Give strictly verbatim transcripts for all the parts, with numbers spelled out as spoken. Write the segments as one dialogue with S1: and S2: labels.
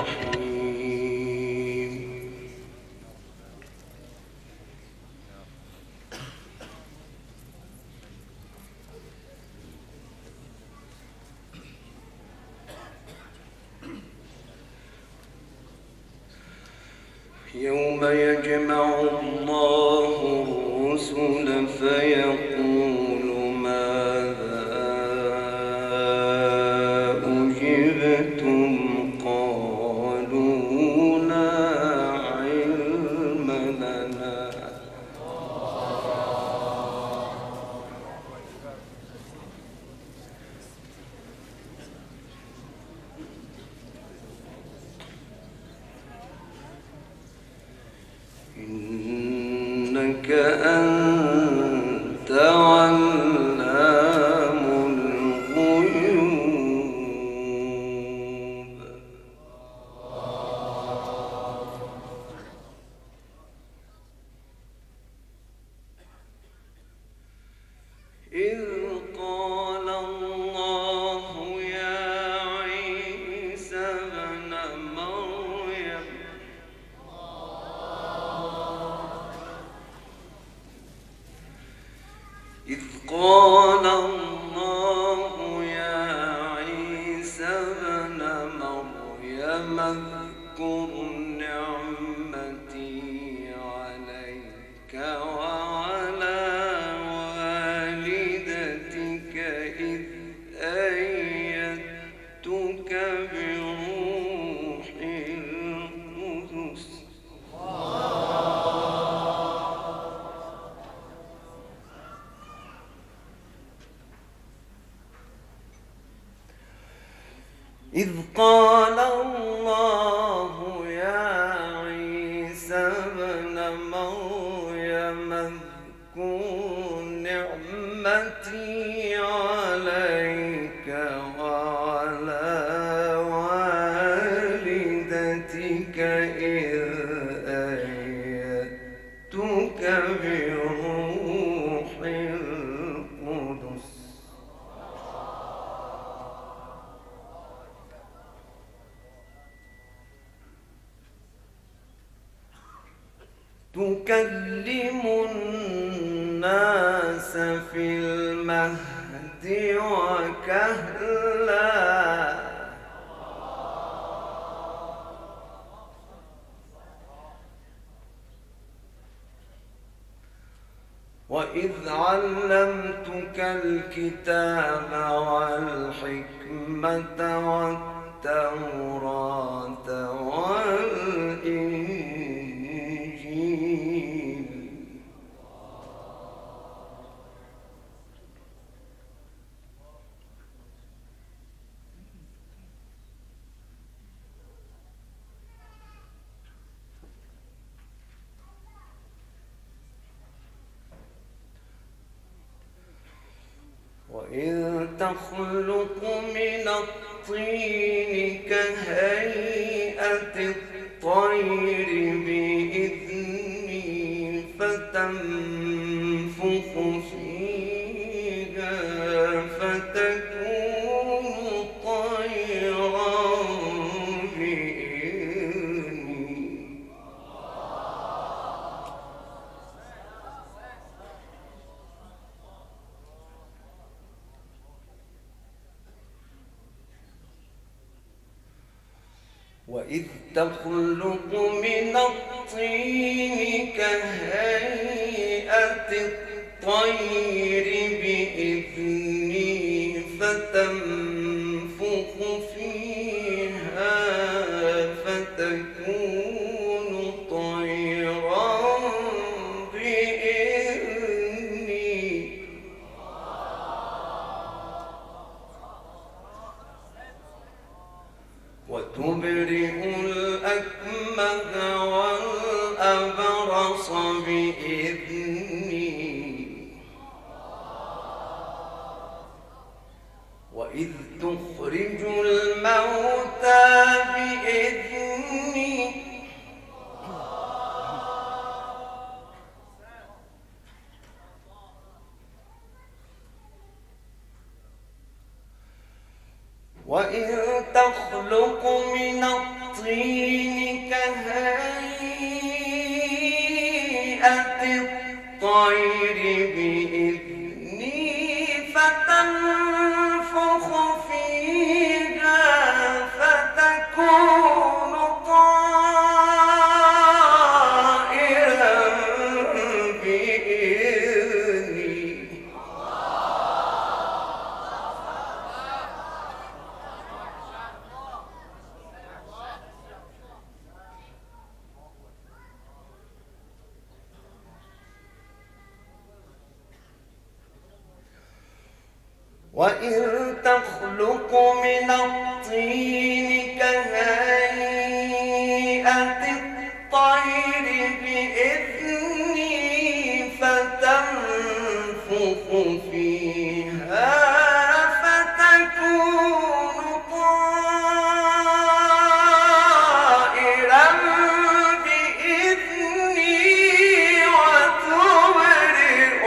S1: يوم يجمع الله الرسل فيقول ماذا أجبتم قالوا لا علم لنا إنك أنت علام الغيوب إذ قال الله يا عيسى ابن مريم إذ قال الله يا عيسى ابن مريم اذكر نعمتي عليك وعلى والدتك إذ أيدتك بروح القدس إذ قال الله يا عيسى ابن مريم اذكر نعمتي عليك وعلى والدتك إذ أيدتك بروح القدس تكلم الناس في المهد وكهلا وإذ علمتك الكتاب والحكمة والتوراة والإنجيل وإذ تخلق من الطين كهيئة الطير بإذني فتنفخ فيها فتكون طيرا بإذني وإذ تخلق من الطين كهيئة الطير بإذني فتنفخ فيها فتكون طيرا بإذني وتبرئ الأكمه والأبرص بإذني وإذ تخرج الموتى بإذني وإذ تخلق من الطين الطين كهيئة الطير بإذني فتنفخ فيها فتكون طائرا بإذني. وإذ تخلق من الطين كهيئة الطير بإذني فتنفخ فيها فتكون طائرا بإذني وتبرئ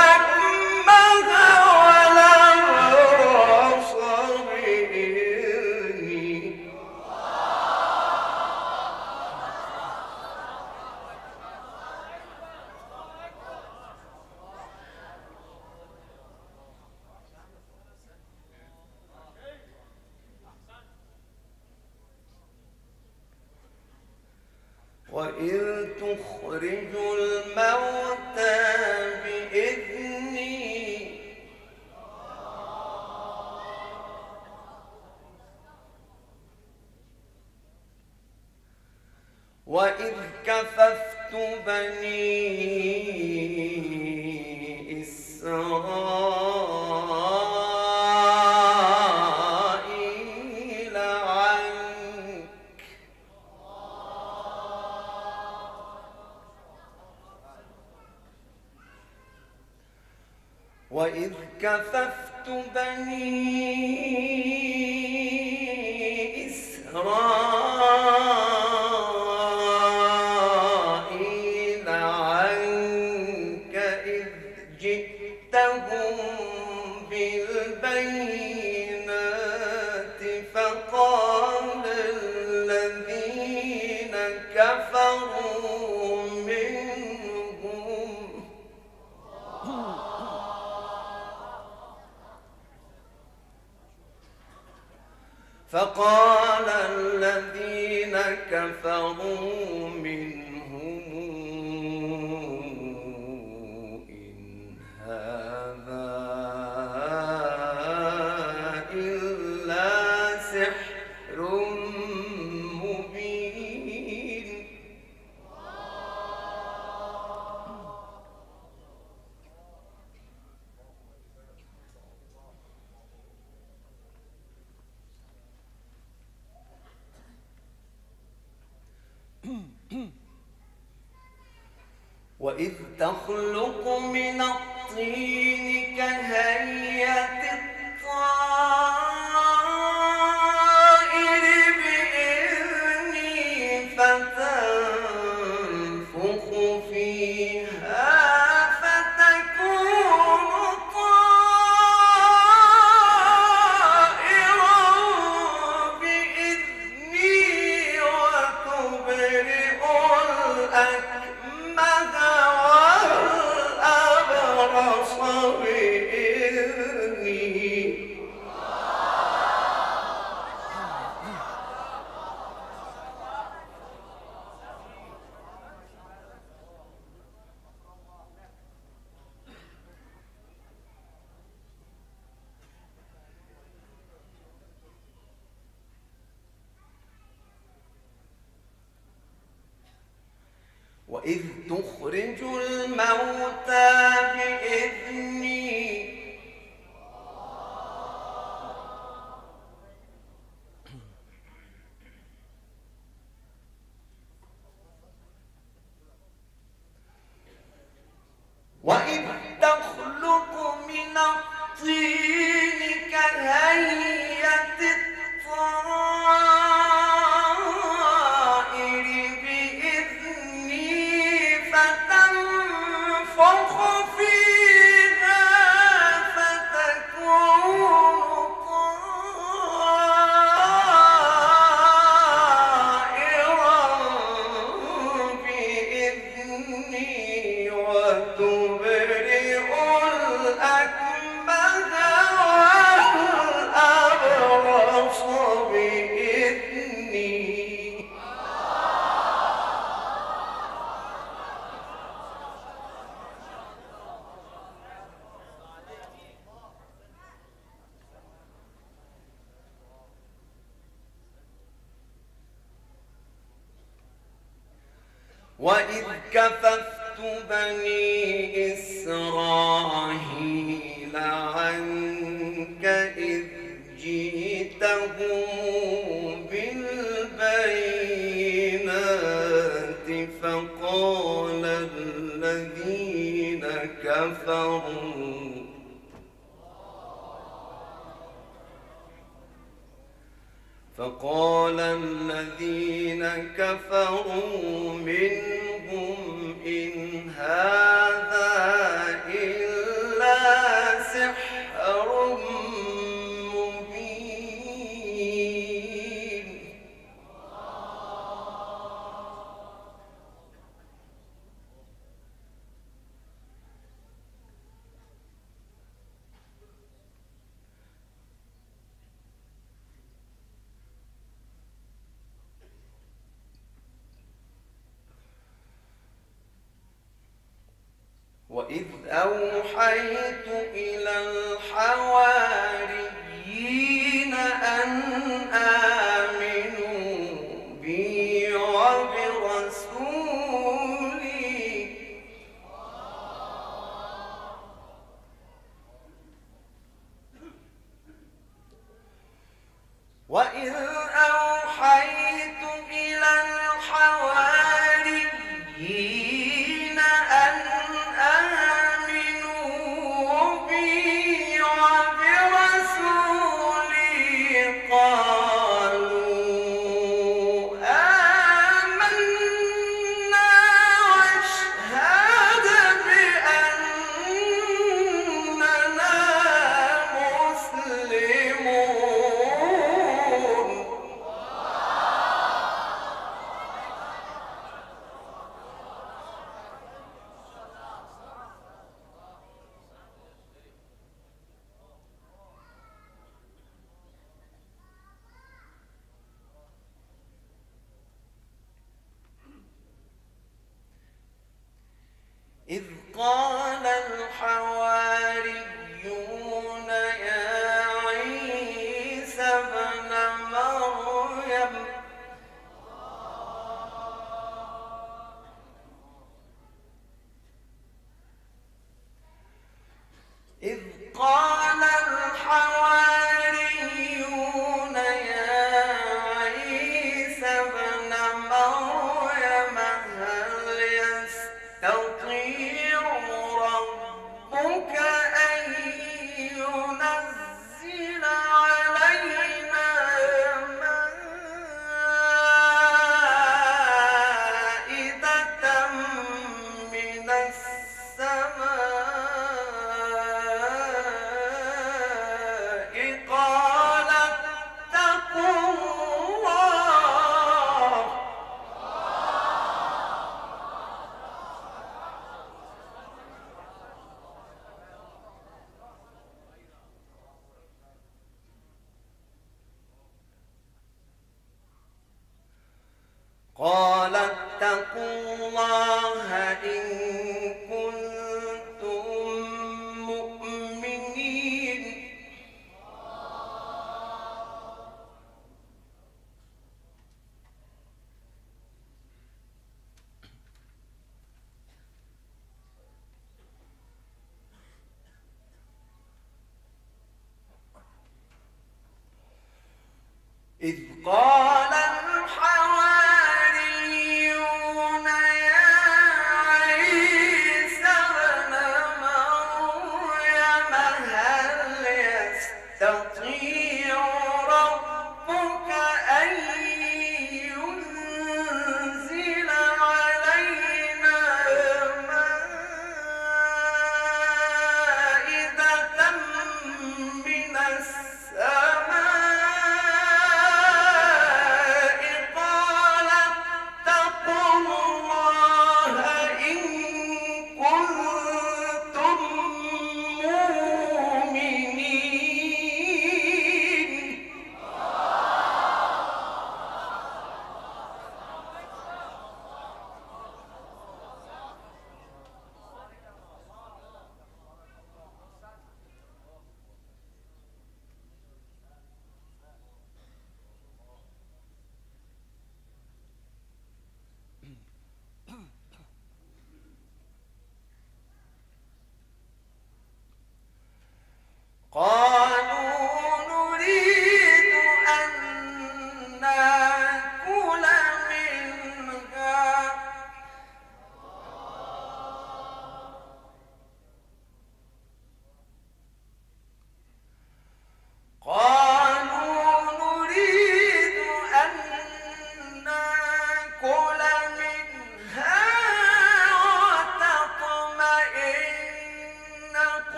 S1: وإذ تخرج الموتى بإذني وإذ كففت بني إسرائيل عنك وإذ كففت بني إسرائيل عنك إذ جئتهم بالبينات فقال الذين كفروا منهم فقال الذين كفروا منهم إن هذا إلا سحر مبين. وإذ تخلق من الطين كهيئة الطائر بإذني فتنفخ فيها فتكون طائرا بإذني وتبرئ الأكمه والأبرص بإذني وإذ تخرج الموتى بإذني وإذ تخلق من الطين كهيئة الطائر بإذني فتنفخ فيه وإذ كففت بني إسرائيل عنك إذ جئتهم بالبينات فقال الذين كفروا فقال الذين كفروا منهم إن هذا إلا سحر مبين. وإذ أوحيت إلى الحواريين أن آمنوا بي وبرسولي وإذ أوحيت إلى الحواريين أن آمنوا بي وبرسولي قالوا آمنا واشهد بأننا مسلمون. إذ قال الحواريون يا عيسى ابن مريم إذ قال الحواريون يا عيسى ابن مريم هل يستطيع ربك أن ينزل علينا مائدة من السماء قال اتقوا الله قال اتقوا الله إن كنتم مؤمنين. إذ قال الحواريون يا عيسى ابن مريم هل يستطيع ربك أن ينزل علينا مائدة من السماء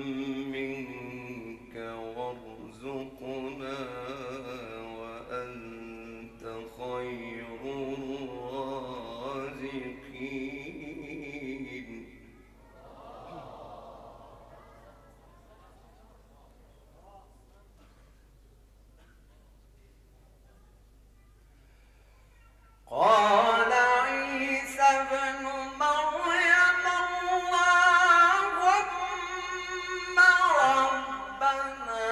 S1: منك وارزقنا وأنت خير الرازقين. قال عيسى ابن مريم اللهم ربنا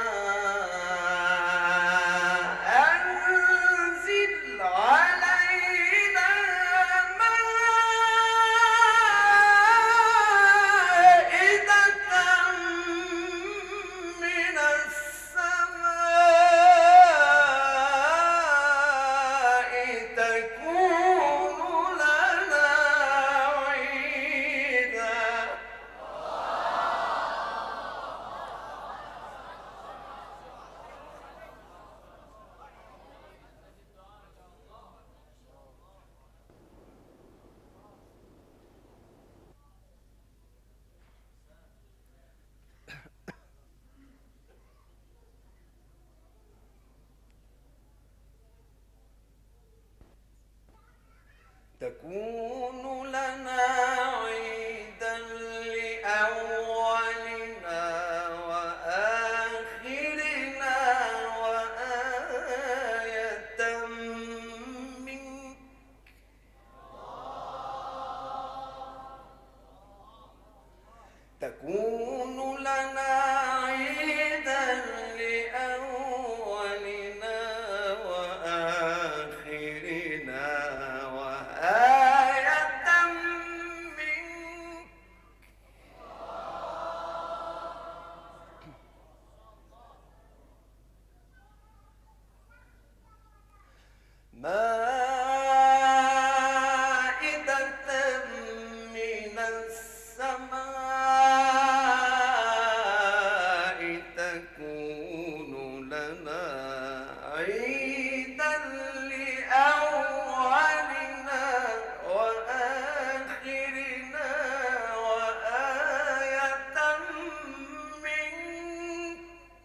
S1: أنزل علينا مائدة من السماء تكون لنا عيدا. تكون لنا عيدا لأولنا وآخرنا وآية منك تكون لنا عيدا لأولنا وآخرنا وآية منك. مائدة من السماء تكون لنا عيدا لأولنا وآخرنا وآية منك.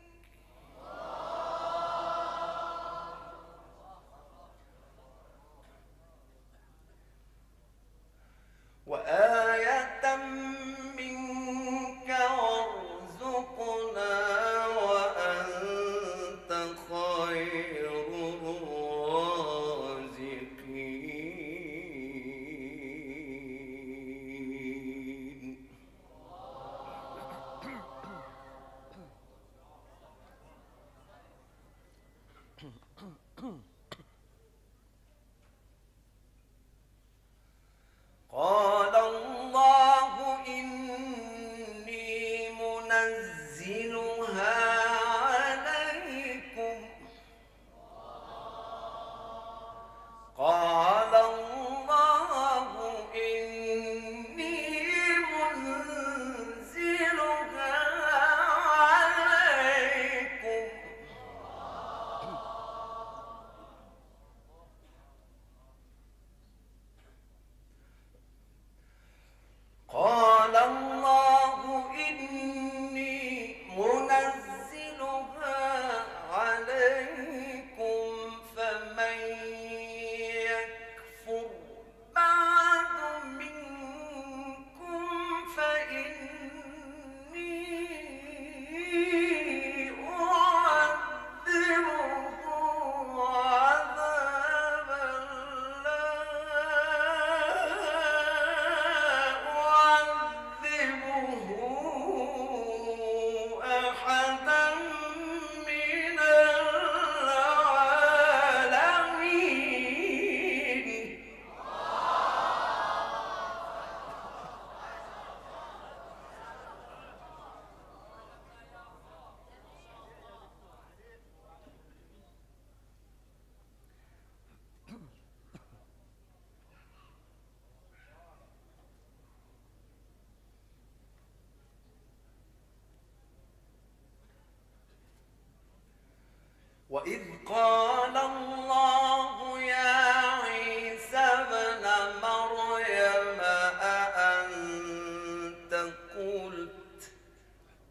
S1: وآية منك وارزقنا وأنت خير الرازقين. قال الله إني منزلها عليكم قال الله إني منزلها عليكم قال الله إني منزلها عليكم فمن يكفر بعد منكم فإني أعذبه عذابا لا أعذبه أحدا من العالمين. وإذ قال الله يا عيسى ابن مريم أأنت قلت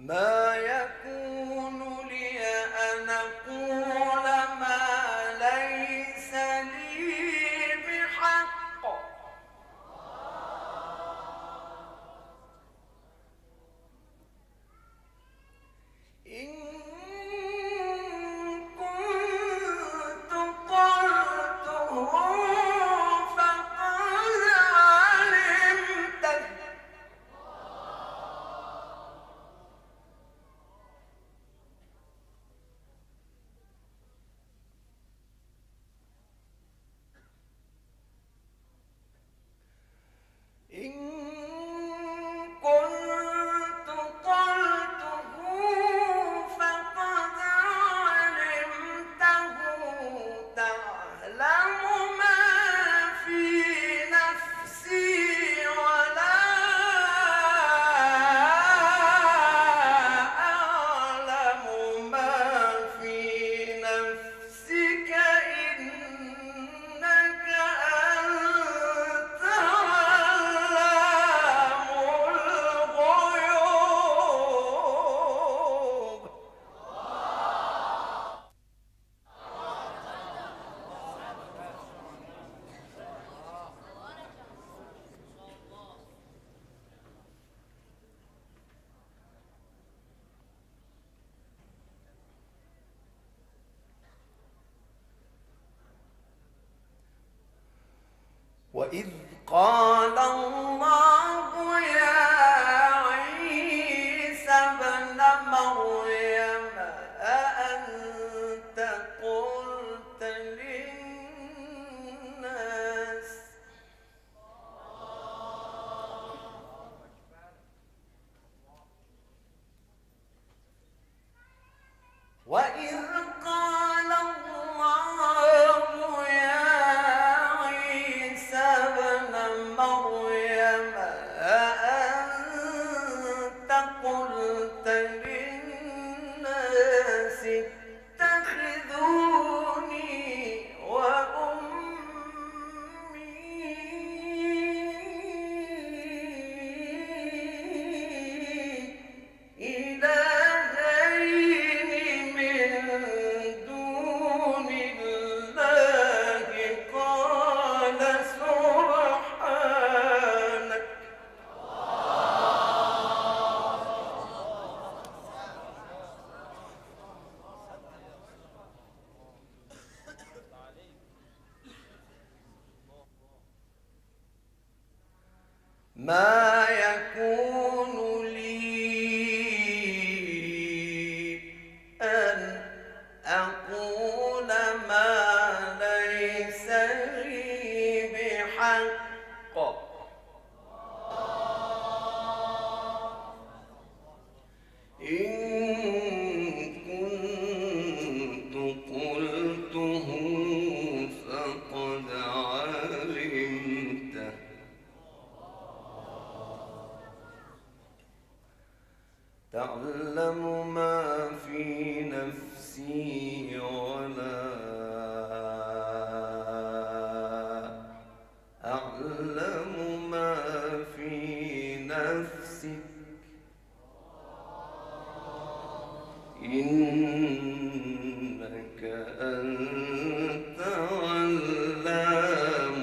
S1: ما يكون لي أن أقول ما ليس لي بحق إن كنت قلته فقد علمته إن كنت قلته فقد علمته تعلم ما في نفسي ولا أعلم ما في نفسك إنك أنت علام الغيوب وإذ قال الله يا عيسى ابن مريم أأنت قلت للناس وإذ قال الله يا عيسى ابن مريم أأنت قلت للناس اتخذوني وأمي إلهين من دون الله قال سبحانك ما يكون لي أن أقول ما ليس لي بحق إن كنت قلته فقد علمته تعلم ما في نفسي ولا أعلم ما في نفسك إنك أنت علام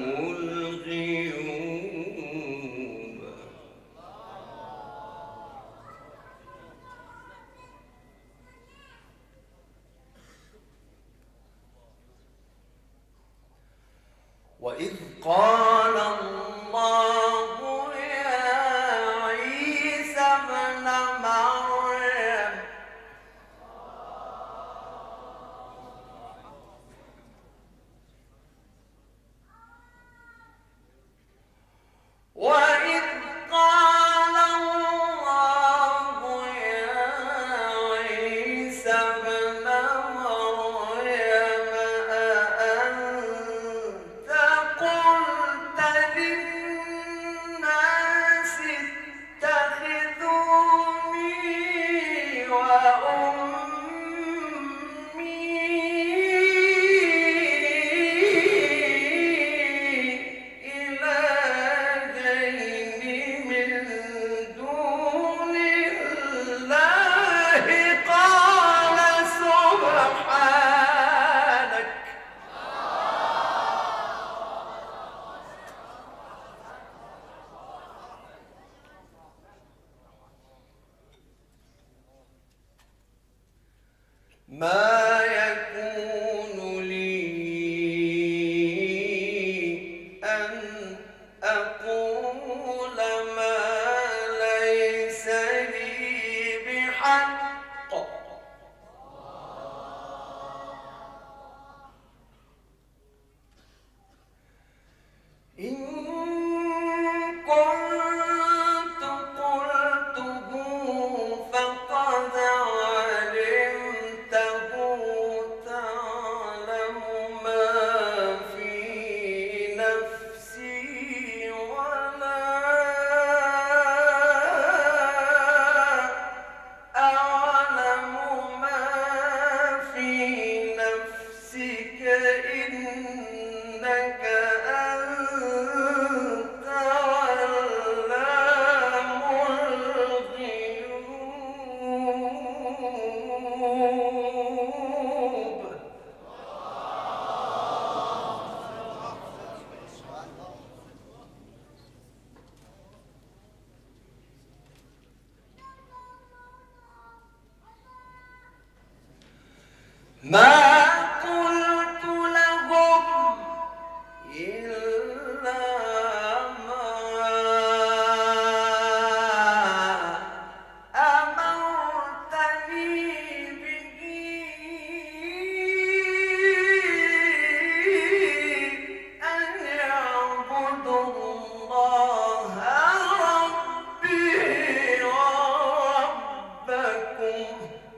S1: الغيوب وإذ قال الله يا عيسى ابن مريم وإذ قال الله يا عيسى ابن مريم أأنت قلت الحق إن كنت قلته فقد علمته تعلم ما في نفسي ولا أعلم ما في نفسك إنك أنت علام الغيوب ما قلت لهم إلا ما أمرتني به أن اعبدوا الله ربي وربكم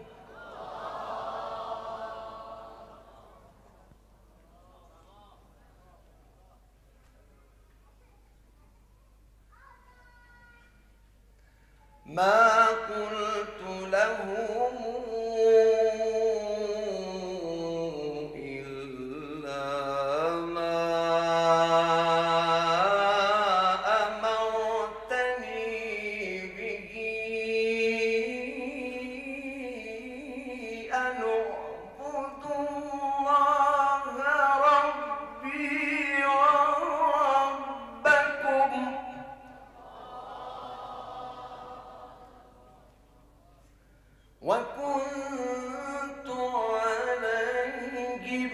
S1: ما قلت لهم إلا ما أمرتني به أن اعبدوا الله ربي وربكم وكنت عليهم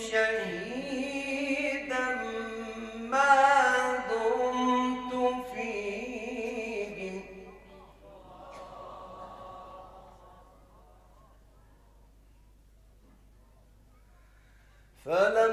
S1: شهيدا ما دمت فيهم فلا